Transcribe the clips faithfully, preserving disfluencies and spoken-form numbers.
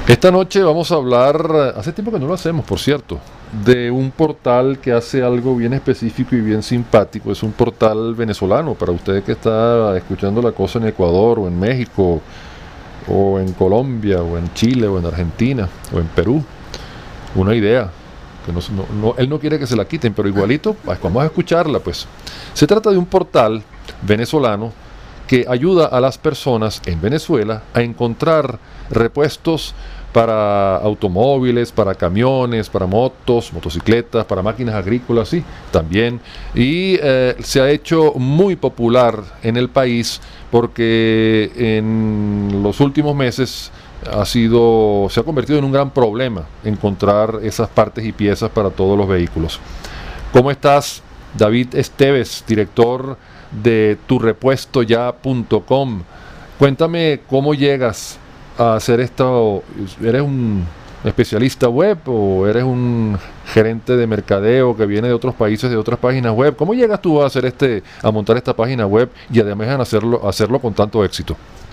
Esta noche vamos a hablar, hace tiempo que no lo hacemos, por cierto, de un portal que hace algo bien específico y bien simpático. Es un portal venezolano, para usted que está escuchando la cosa en Ecuador o en México o en Colombia o en Chile o en Argentina o en Perú. Una idea, que no, no, no, él no quiere que se la quiten, pero igualito, vamos a escucharla pues. Se trata de un portal venezolano que ayuda a las personas en Venezuela a encontrar repuestos para automóviles, para camiones, para motos, motocicletas, para máquinas agrícolas, sí, también. Y eh, se ha hecho muy popular en el país porque en los últimos meses ha sido, se ha convertido en un gran problema encontrar esas partes y piezas para todos los vehículos. ¿Cómo estás, David Esteves, director de tu repuesto ya punto com? Cuéntame cómo llegas a hacer esto. ¿Eres un especialista web o eres un gerente de mercadeo que viene de otros países, de otras páginas web? ¿Cómo llegas tú a hacer este, a montar esta página web y además a hacerlo, hacerlo con tanto éxito?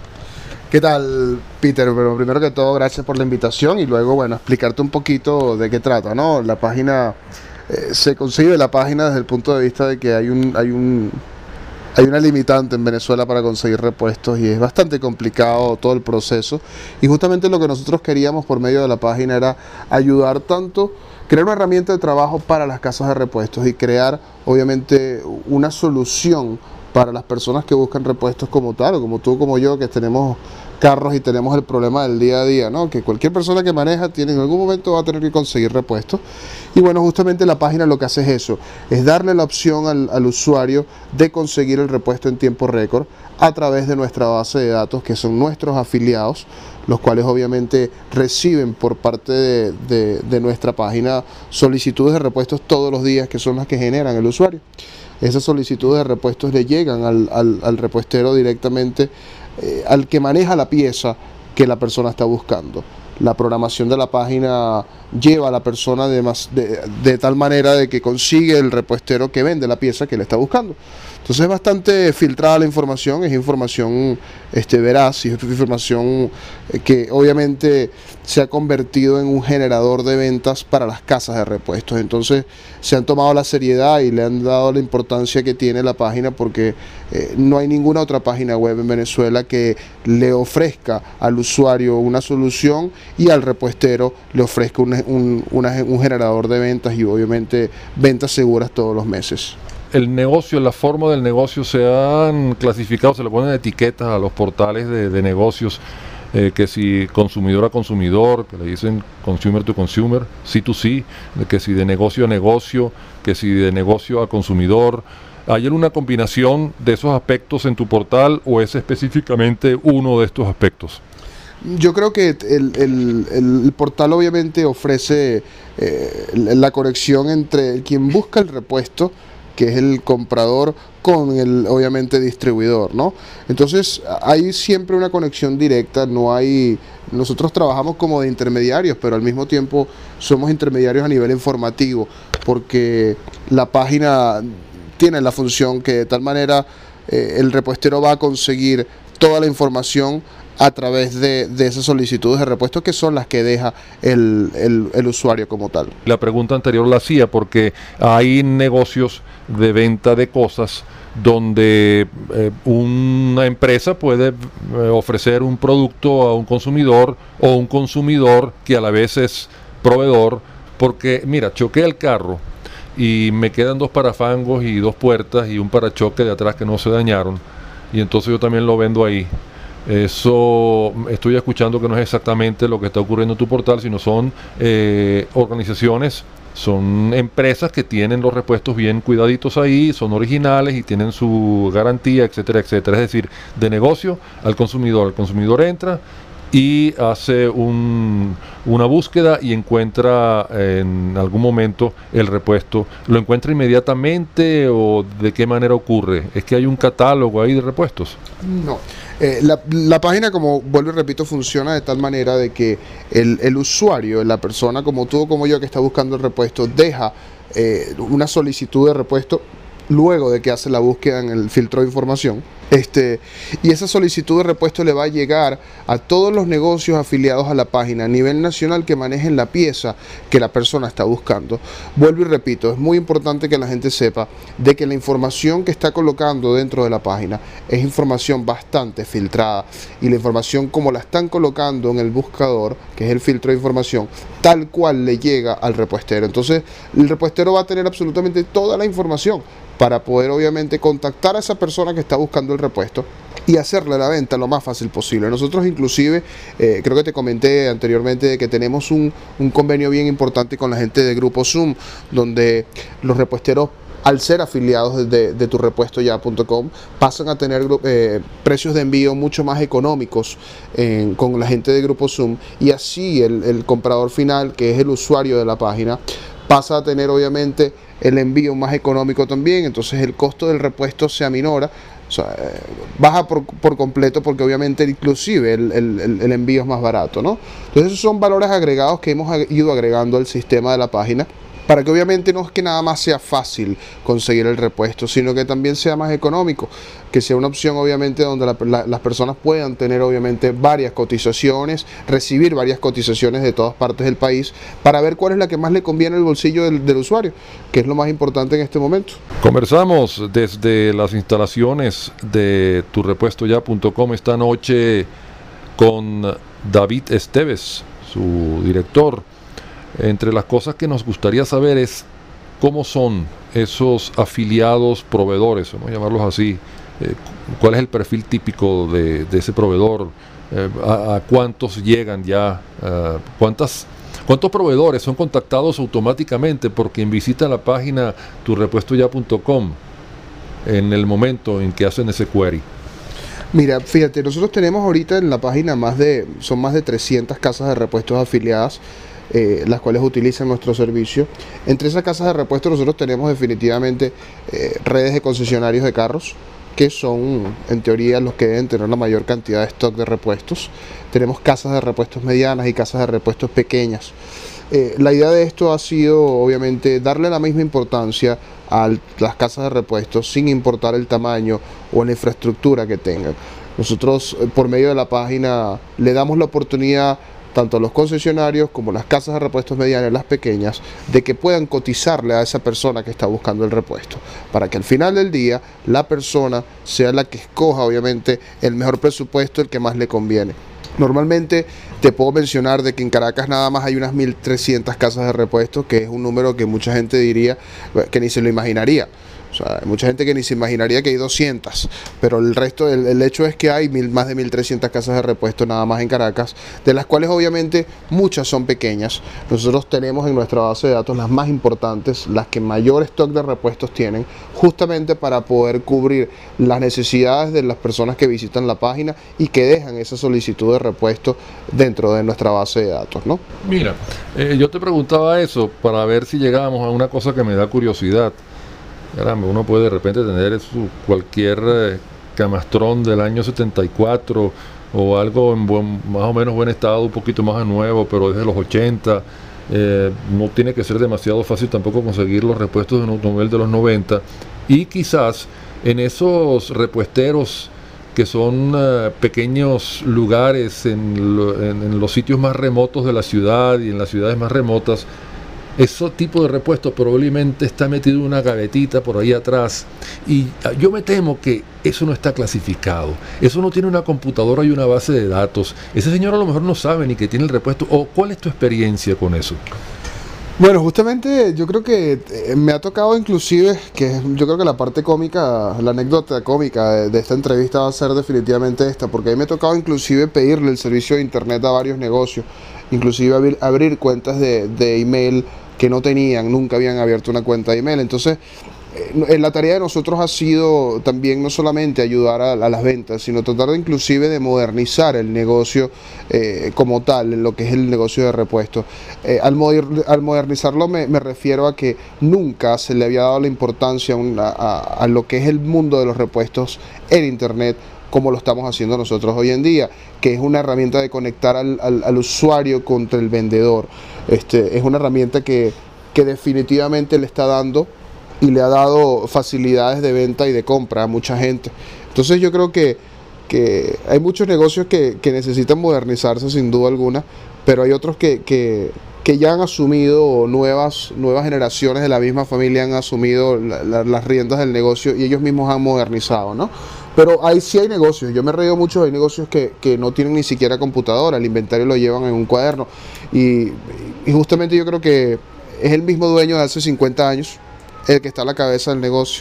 ¿Qué tal, Peter? Pero primero que todo, gracias por la invitación y luego, bueno, explicarte un poquito de qué trata, ¿no? La página, eh, se concibe la página desde el punto de vista de que hay un, hay un Hay una limitante en Venezuela para conseguir repuestos y es bastante complicado todo el proceso. Y justamente lo que nosotros queríamos por medio de la página era ayudar tanto, crear una herramienta de trabajo para las casas de repuestos y crear obviamente una solución para las personas que buscan repuestos como tal, o como tú, como yo, que tenemos carros y tenemos el problema del día a día, ¿no? Que cualquier persona que maneja tiene, en algún momento va a tener que conseguir repuestos. Y bueno, justamente la página lo que hace es eso, es darle la opción al, al usuario de conseguir el repuesto en tiempo récord a través de nuestra base de datos, que son nuestros afiliados, los cuales obviamente reciben por parte de, de, de nuestra página solicitudes de repuestos todos los días, que son las que generan el usuario. Esas solicitudes de repuestos le llegan al, al, al repuestero directamente, eh, al que maneja la pieza que la persona está buscando. La programación de la página lleva a la persona de, más, de, de tal manera de que consigue el repuestero que vende la pieza que le está buscando. Entonces es bastante filtrada la información, es información este, veraz y es información que obviamente se ha convertido en un generador de ventas para las casas de repuestos. Entonces se han tomado la seriedad y le han dado la importancia que tiene la página porque eh, no hay ninguna otra página web en Venezuela que le ofrezca al usuario una solución y al repuestero le ofrezca un, un, una, un generador de ventas y obviamente ventas seguras todos los meses. El negocio, la forma del negocio se han clasificado, se le ponen etiquetas a los portales de, de negocios, eh, que si consumidor a consumidor, que le dicen consumer to consumer, C to C, que si de negocio a negocio, que si de negocio a consumidor. ¿Hay alguna combinación de esos aspectos en tu portal o es específicamente uno de estos aspectos? Yo creo que el, el, el portal obviamente ofrece eh, la conexión entre quien busca el repuesto, que es el comprador, con el obviamente distribuidor, ¿no? Entonces hay siempre una conexión directa, no hay, nosotros trabajamos como de intermediarios, pero al mismo tiempo somos intermediarios a nivel informativo, porque la página tiene la función que de tal manera eh, el repuestero va a conseguir toda la información a través de, de esas solicitudes de repuestos que son las que deja el, el, el usuario como tal. La pregunta anterior la hacía porque hay negocios de venta de cosas donde eh, una empresa puede eh, ofrecer un producto a un consumidor o un consumidor que a la vez es proveedor, porque mira, choqué el carro y me quedan dos parafangos y dos puertas y un parachoque de atrás que no se dañaron y entonces yo también lo vendo ahí. Eso estoy escuchando que no es exactamente lo que está ocurriendo en tu portal, sino son eh, organizaciones, son empresas que tienen los repuestos bien cuidaditos ahí, son originales y tienen su garantía, etcétera, etcétera. Es decir, de negocio al consumidor. El consumidor entra y hace un, una búsqueda y encuentra en algún momento el repuesto. ¿Lo encuentra inmediatamente o de qué manera ocurre? ¿Es que hay un catálogo ahí de repuestos? No. Eh, la, la página, como vuelvo y repito, funciona de tal manera de que el, el usuario, la persona como tú o como yo que está buscando el repuesto, deja eh, una solicitud de repuesto luego de que hace la búsqueda en el filtro de información. Este, y esa solicitud de repuesto le va a llegar a todos los negocios afiliados a la página a nivel nacional que manejen la pieza que la persona está buscando. Vuelvo y repito, es muy importante que la gente sepa de que la información que está colocando dentro de la página es información bastante filtrada, y la información como la están colocando en el buscador, que es el filtro de información, tal cual le llega al repuestero. Entonces el repuestero va a tener absolutamente toda la información para poder obviamente contactar a esa persona que está buscando el repuesto y hacerle la venta lo más fácil posible. Nosotros inclusive, eh, creo que te comenté anteriormente que tenemos un, un convenio bien importante con la gente de Grupo Zoom, donde los repuesteros, al ser afiliados de, de tu repuesto ya punto com, pasan a tener eh, precios de envío mucho más económicos eh, con la gente de Grupo Zoom, y así el, el comprador final, que es el usuario de la página, pasa a tener obviamente el envío más económico también. Entonces el costo del repuesto se aminora, o sea, eh, baja por, por completo, porque obviamente inclusive el, el, el envío es más barato, ¿no? Entonces esos son valores agregados que hemos ido agregando al sistema de la página, para que obviamente no es que nada más sea fácil conseguir el repuesto, sino que también sea más económico, que sea una opción obviamente donde la, la, las personas puedan tener obviamente varias cotizaciones, recibir varias cotizaciones de todas partes del país, para ver cuál es la que más le conviene al bolsillo del, del usuario, que es lo más importante en este momento. Conversamos desde las instalaciones de tu repuesto ya punto com esta noche con David Esteves, su director. Entre las cosas que nos gustaría saber es cómo son esos afiliados proveedores, vamos a llamarlos así, eh, cuál es el perfil típico de, de ese proveedor, eh, a, a cuántos llegan ya, uh, cuántas, cuántos proveedores son contactados automáticamente por quien visita la página tu repuesto ya punto com en el momento en que hacen ese query. Mira, fíjate, nosotros tenemos ahorita en la página más de, son más de trescientas casas de repuestos afiliadas, Eh, las cuales utilizan nuestro servicio. Entre esas casas de repuesto nosotros tenemos definitivamente eh, redes de concesionarios de carros, que son en teoría los que deben tener la mayor cantidad de stock de repuestos. Tenemos casas de repuestos medianas y casas de repuestos pequeñas. Eh, la idea de esto ha sido obviamente darle la misma importancia a las casas de repuestos, sin importar el tamaño o la infraestructura que tengan. Nosotros eh, por medio de la página le damos la oportunidad tanto a los concesionarios como las casas de repuestos medianas, las pequeñas, de que puedan cotizarle a esa persona que está buscando el repuesto, para que al final del día la persona sea la que escoja obviamente el mejor presupuesto, el que más le conviene. Normalmente te puedo mencionar de que en Caracas nada más hay unas mil trescientas casas de repuestos, que es un número que mucha gente diría que ni se lo imaginaría. O sea, hay mucha gente que ni se imaginaría que hay doscientas, pero el resto, el, el hecho es que hay mil, más de mil trescientas casas de repuesto nada más en Caracas, de las cuales obviamente muchas son pequeñas. Nosotros tenemos en nuestra base de datos las más importantes, las que mayor stock de repuestos tienen, justamente para poder cubrir las necesidades de las personas que visitan la página y que dejan esa solicitud de repuesto dentro de nuestra base de datos, ¿no? Mira, eh, yo te preguntaba eso para ver si llegábamos a una cosa que me da curiosidad. Caramba, uno puede de repente tener su, cualquier eh, camastrón del año setenta y cuatro o algo en buen, más o menos buen estado, un poquito más nuevo, pero desde los ochenta. Eh, no tiene que ser demasiado fácil tampoco conseguir los repuestos de un automóvil de los noventa. Y quizás en esos repuesteros que son uh, pequeños lugares en, lo, en, en los sitios más remotos de la ciudad y en las ciudades más remotas, ese tipo de repuesto probablemente está metido en una gavetita por ahí atrás, y yo me temo que eso no está clasificado, eso no tiene una computadora y una base de datos. Ese señor a lo mejor no sabe ni que tiene el repuesto. ¿O cuál es tu experiencia con eso? Bueno, justamente yo creo que eh, me ha tocado inclusive, que yo creo que la parte cómica, la anécdota cómica de, de esta entrevista va a ser definitivamente esta, porque a mí me ha tocado inclusive pedirle el servicio de internet a varios negocios, inclusive abrir, abrir cuentas de, de email que no tenían, nunca habían abierto una cuenta de email. Entonces, eh, la tarea de nosotros ha sido también no solamente ayudar a, a las ventas, sino tratar de inclusive de modernizar el negocio eh, como tal, en lo que es el negocio de repuestos. Eh, al, moder, al modernizarlo me, me refiero a que nunca se le había dado la importancia a, a, a lo que es el mundo de los repuestos en internet, como lo estamos haciendo nosotros hoy en día, que es una herramienta de conectar al, al, al usuario contra el vendedor. Este, es una herramienta que, que definitivamente le está dando y le ha dado facilidades de venta y de compra a mucha gente. Entonces yo creo que, que hay muchos negocios que, que necesitan modernizarse sin duda alguna, pero hay otros que, que, que ya han asumido, o nuevas, nuevas generaciones de la misma familia han asumido la, la, las riendas del negocio y ellos mismos han modernizado, ¿no? Pero hay, sí hay negocios, yo me he reído mucho, hay negocios que, que no tienen ni siquiera computadora, el inventario lo llevan en un cuaderno y, y justamente yo creo que es el mismo dueño de hace cincuenta años el que está a la cabeza del negocio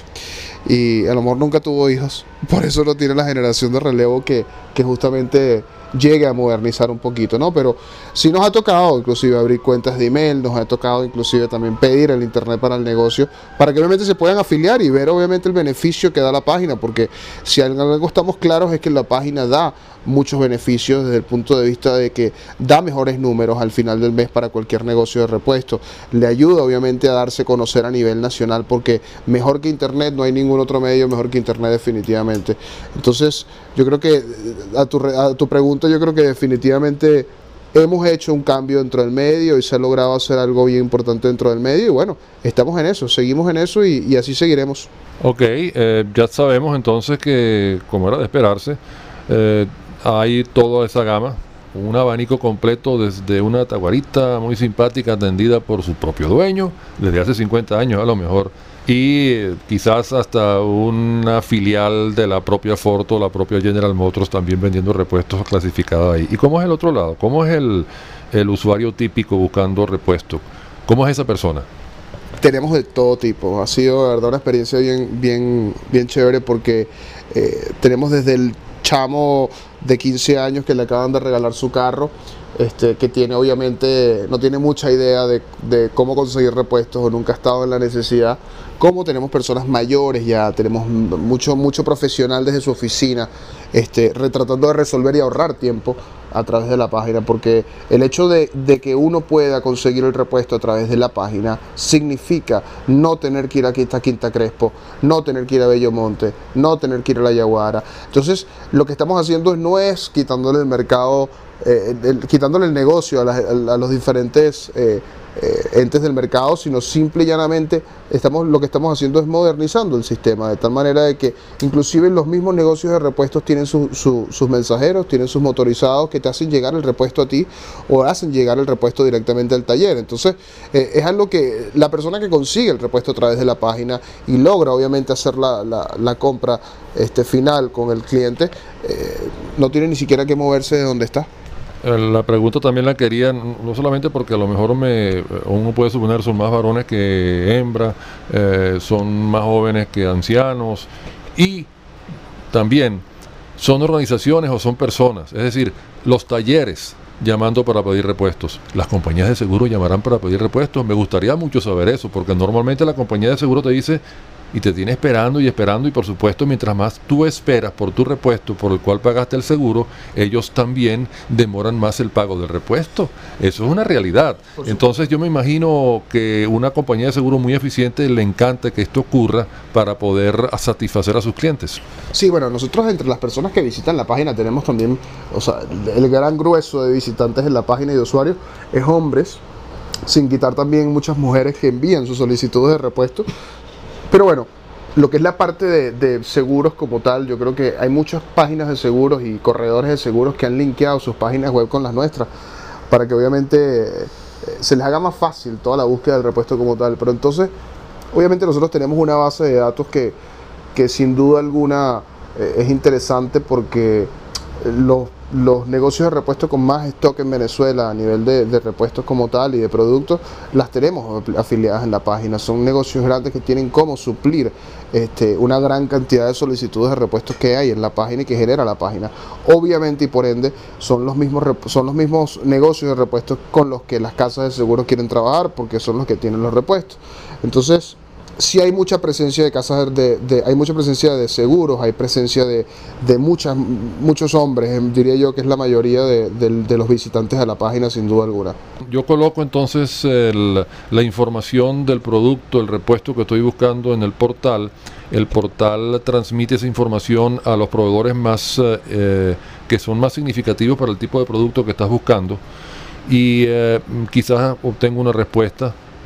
y a lo mejor nunca tuvo hijos, por eso no tiene la generación de relevo que, que justamente llegue a modernizar un poquito, ¿no? Pero sí nos ha tocado inclusive abrir cuentas de email, nos ha tocado inclusive también pedir el internet para el negocio, para que obviamente se puedan afiliar y ver obviamente el beneficio que da la página, porque si en algo estamos claros es que la página da muchos beneficios desde el punto de vista de que da mejores números al final del mes para cualquier negocio de repuesto, le ayuda obviamente a darse a conocer a nivel nacional, porque mejor que internet no hay ningún otro medio mejor que internet definitivamente. Entonces yo creo que a tu, a tu pregunta, yo creo que definitivamente hemos hecho un cambio dentro del medio y se ha logrado hacer algo bien importante dentro del medio y bueno, estamos en eso, seguimos en eso y, y así seguiremos. Ok, eh, ya sabemos entonces que, como era de esperarse, eh, hay toda esa gama, un abanico completo desde una taguarita muy simpática atendida por su propio dueño, desde hace cincuenta años a lo mejor, y eh, quizás hasta una filial de la propia Ford o la propia General Motors también vendiendo repuestos clasificados ahí. ¿Y cómo es el otro lado? ¿Cómo es el, el usuario típico buscando repuesto? ¿Cómo es esa persona? Tenemos de todo tipo, ha sido de verdad una experiencia bien, bien, bien chévere porque eh, tenemos desde el chamo de quince años que le acaban de regalar su carro, este, que tiene obviamente, no tiene mucha idea de, de cómo conseguir repuestos o nunca ha estado en la necesidad, como tenemos personas mayores ya, tenemos mucho, mucho profesional desde su oficina, este, tratando de resolver y ahorrar tiempo a través de la página, porque el hecho de, de que uno pueda conseguir el repuesto a través de la página significa no tener que ir aquí a Quinta Crespo, no tener que ir a Bellomonte, no tener que ir a La Yaguara. Entonces lo que estamos haciendo no es quitándole el mercado, eh, el, quitándole el negocio a, la, a los diferentes eh, eh, entes del mercado, sino simple y llanamente estamos, lo que estamos haciendo es modernizando el sistema, de tal manera de que inclusive los mismos negocios de repuestos tienen su, su, sus mensajeros, tienen sus motorizados que te hacen llegar el repuesto a ti o hacen llegar el repuesto directamente al taller. Entonces eh, es algo que la persona que consigue el repuesto a través de la página y logra obviamente hacer la, la, la compra este, final con el cliente, eh, no tiene ni siquiera que moverse de donde está. La pregunta también la quería, no solamente porque a lo mejor me, uno puede suponer son más varones que hembras, eh, son más jóvenes que ancianos, y también son organizaciones o son personas, es decir, los talleres llamando para pedir repuestos, las compañías de seguro llamarán para pedir repuestos. Me gustaría mucho saber eso, porque normalmente la compañía de seguro te dice y te tiene esperando y esperando, y por supuesto mientras más tú esperas por tu repuesto por el cual pagaste el seguro, ellos también demoran más el pago del repuesto. Eso es una realidad. Entonces yo me imagino que una compañía de seguro muy eficiente le encanta que esto ocurra para poder satisfacer a sus clientes. Sí, bueno, nosotros entre las personas que visitan la página tenemos también, o sea, el gran grueso de visitantes en la página y de usuarios es hombres, sin quitar también muchas mujeres que envían sus solicitudes de repuesto. Pero bueno, lo que es la parte de, de seguros como tal, yo creo que hay muchas páginas de seguros y corredores de seguros que han linkeado sus páginas web con las nuestras, para que obviamente eh, se les haga más fácil toda la búsqueda del repuesto como tal. Pero entonces, obviamente nosotros tenemos una base de datos que, que sin duda alguna eh, es interesante, porque los, los negocios de repuestos con más stock en Venezuela a nivel de, de repuestos como tal y de productos, las tenemos afiliadas en la página. Son negocios grandes que tienen cómo suplir este, una gran cantidad de solicitudes de repuestos que hay en la página y que genera la página. Obviamente y por ende son los mismos, son los mismos negocios de repuestos con los que las casas de seguros quieren trabajar, porque son los que tienen los repuestos. Entonces sí hay mucha presencia de casas, de, de, hay mucha presencia de seguros, hay presencia de, de muchas, muchos hombres, diría yo que es la mayoría de, de, de los visitantes a la página sin duda alguna. Yo coloco entonces el, la información del producto, el repuesto que estoy buscando en el portal. El portal transmite esa información a los proveedores más eh, que son más significativos para el tipo de producto que estás buscando, y eh, quizás obtengo una respuesta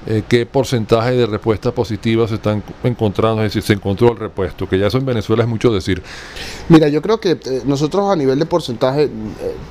eh, qué porcentaje de respuestas positivas se están encontrando, es decir, se encontró el repuesto, que ya eso en Venezuela es mucho decir. Mira, yo creo que eh, nosotros a nivel de porcentaje, eh,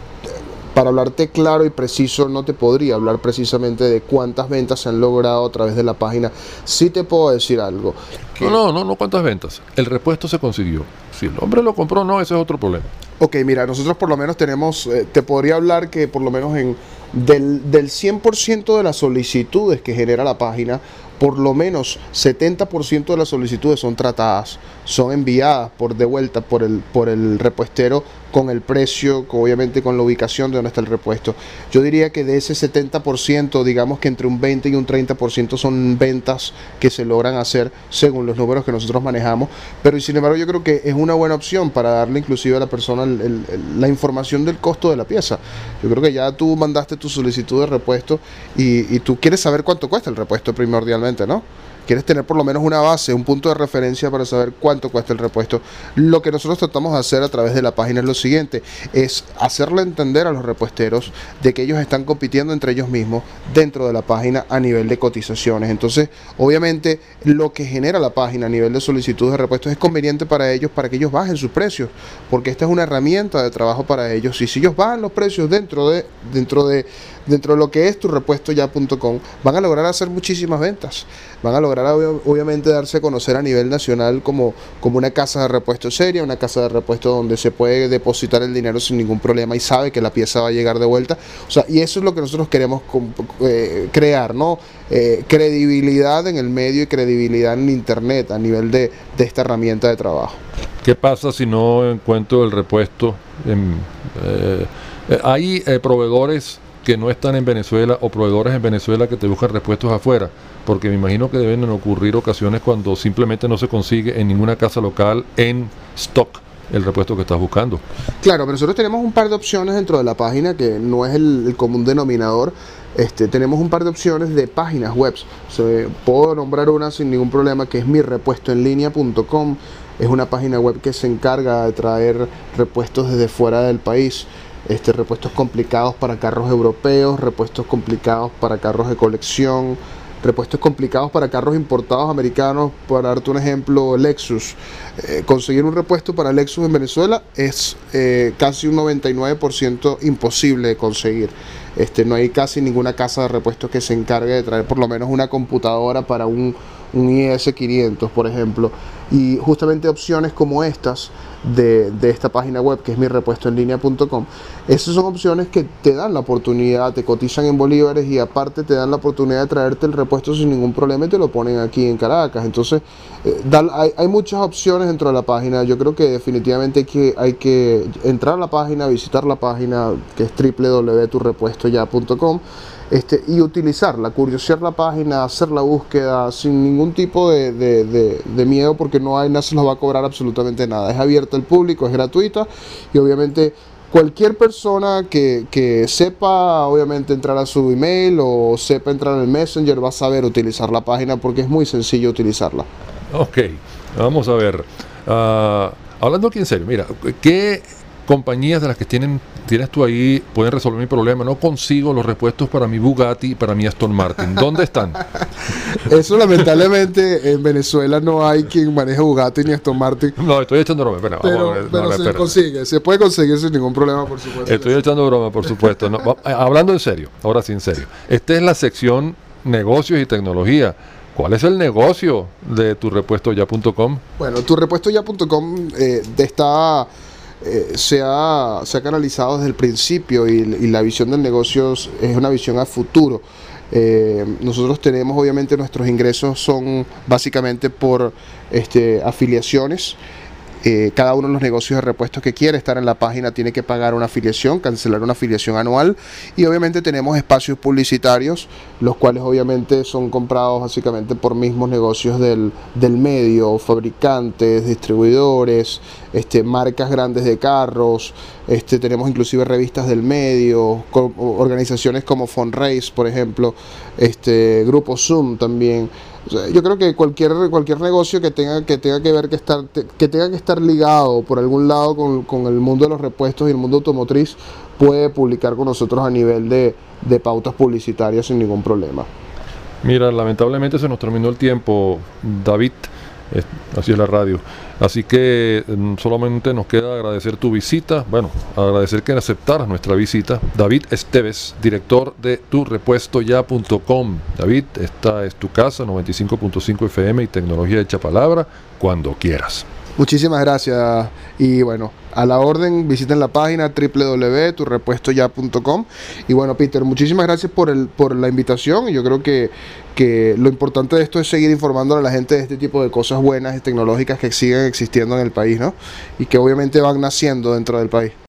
para hablarte claro y preciso, no te podría hablar precisamente de cuántas ventas se han logrado a través de la página. Sí te puedo decir algo. Que... No, no, no, no cuántas ventas. El repuesto se consiguió. Si el hombre lo compró, no, ese es otro problema. Ok, mira, nosotros por lo menos tenemos, eh, te podría hablar que por lo menos en del, del cien por ciento de las solicitudes que genera la página, por lo menos setenta por ciento de las solicitudes son tratadas, son enviadas por de vuelta por el, por el repuestero con el precio, con, obviamente con la ubicación de donde está el repuesto. Yo diría que de ese setenta por ciento, digamos que entre un veinte y un treinta por ciento son ventas que se logran hacer según los números que nosotros manejamos, pero y sin embargo yo creo que es una buena opción para darle inclusive a la persona el, el, el, la información del costo de la pieza. Yo creo que ya tú mandaste tu solicitud de repuesto y, y tú quieres saber cuánto cuesta el repuesto primordialmente, ¿no? Quieres tener por lo menos una base, un punto de referencia para saber cuánto cuesta el repuesto. Lo que nosotros tratamos de hacer a través de la página es lo siguiente, es hacerle entender a los repuesteros de que ellos están compitiendo entre ellos mismos dentro de la página a nivel de cotizaciones. Entonces, obviamente, lo que genera la página a nivel de solicitud de repuestos es conveniente para ellos, para que ellos bajen sus precios, porque esta es una herramienta de trabajo para ellos. Y si ellos bajan los precios dentro de, dentro de, dentro de lo que es tu repuesto ya punto com, van a lograr hacer muchísimas ventas. Van a lograr obviamente darse a conocer a nivel nacional como, como una casa de repuesto seria, una casa de repuesto donde se puede depositar el dinero sin ningún problema y sabe que la pieza va a llegar de vuelta. O sea, y eso es lo que nosotros queremos eh, crear, ¿no? Eh, credibilidad en el medio y credibilidad en internet a nivel de, de esta herramienta de trabajo. ¿Qué pasa si no encuentro el repuesto? En, eh, hay eh, proveedores que no están en Venezuela o proveedores en Venezuela que te buscan repuestos afuera, porque me imagino que deben ocurrir ocasiones cuando simplemente no se consigue en ninguna casa local en stock el repuesto que estás buscando. Claro, pero nosotros tenemos un par de opciones dentro de la página que no es el, el común denominador. Este, tenemos un par de opciones de páginas web. O sea, puedo nombrar una sin ningún problema, que es mi repuesto en línea punto com. Es una página web que se encarga de traer repuestos desde fuera del país. Este, repuestos complicados para carros europeos, repuestos complicados para carros de colección, repuestos complicados para carros importados americanos. Para darte un ejemplo, Lexus. Eh, conseguir un repuesto para Lexus en Venezuela es eh, casi un noventa y nueve por ciento imposible de conseguir. Este, no hay casi ninguna casa de repuestos que se encargue de traer por lo menos una computadora para un, un i ese quinientos, por ejemplo. Y justamente opciones como estas de, de esta página web, que es mi repuesto en línea punto com, esas son opciones que te dan la oportunidad, te cotizan en bolívares y aparte te dan la oportunidad de traerte el repuesto sin ningún problema y te lo ponen aquí en Caracas. Entonces, eh, da, hay, hay muchas opciones dentro de la página. Yo creo que definitivamente hay que, hay que entrar a la página, visitar la página, que es doble u doble u doble u punto tu repuesto ya punto com. Este, y utilizarla, curiosear la página, hacer la búsqueda sin ningún tipo de, de, de, de miedo, porque no hay, no se nos va a cobrar absolutamente nada. Es abierta al público, es gratuita y obviamente cualquier persona que, que sepa obviamente entrar a su email o sepa entrar en el Messenger va a saber utilizar la página, porque es muy sencillo utilizarla. Ok, vamos a ver. Uh, hablando aquí en serio, mira, ¿qué compañías de las que tienen, tienes tú ahí pueden resolver mi problema? No consigo los repuestos para mi Bugatti y para mi Aston Martin. ¿Dónde están? Eso lamentablemente en Venezuela no hay quien maneje Bugatti ni Aston Martin. No, estoy echando broma. Espera, pero vamos a ver, pero no, se espera. consigue, se puede conseguir sin ningún problema, por supuesto. Estoy echando broma, por supuesto. No, hablando en serio, ahora sí en serio. Esta es la sección negocios y tecnología. ¿Cuál es el negocio de tu repuesto ya punto com? Bueno, tu repuesto ya punto com eh, está... Eh, se, ha, se ha canalizado desde el principio y, y la visión del negocio es una visión a futuro. Eh, nosotros tenemos, obviamente, nuestros ingresos son básicamente por este, afiliaciones. Eh, cada uno de los negocios de repuestos que quiere estar en la página tiene que pagar una afiliación, cancelar una afiliación anual, y obviamente tenemos espacios publicitarios, los cuales obviamente son comprados básicamente por mismos negocios del, del medio, fabricantes, distribuidores, este, marcas grandes de carros, este, tenemos inclusive revistas del medio, co- organizaciones como Fundraise, por ejemplo, este, Grupo Zoom también. O sea, yo creo que cualquier cualquier negocio que tenga que tenga que ver que estar que tenga que estar ligado por algún lado con, con el mundo de los repuestos y el mundo automotriz puede publicar con nosotros a nivel de, de pautas publicitarias sin ningún problema. Mira, lamentablemente se nos terminó el tiempo, David. Es, así es la radio. Así que mm, solamente nos queda agradecer tu visita. Bueno, agradecer que aceptaras nuestra visita. David Esteves, director de tu repuesto ya punto com. David, esta es tu casa, noventa y cinco punto cinco F M y tecnología hecha palabra, cuando quieras. Muchísimas gracias y bueno, a la orden, visiten la página doble u doble u doble u punto tu repuesto ya punto com. Y bueno, Peter, muchísimas gracias por, el, por la invitación. Yo creo que, que lo importante de esto es seguir informando a la gente de este tipo de cosas buenas y tecnológicas que siguen existiendo en el país, ¿no? Y que obviamente van naciendo dentro del país.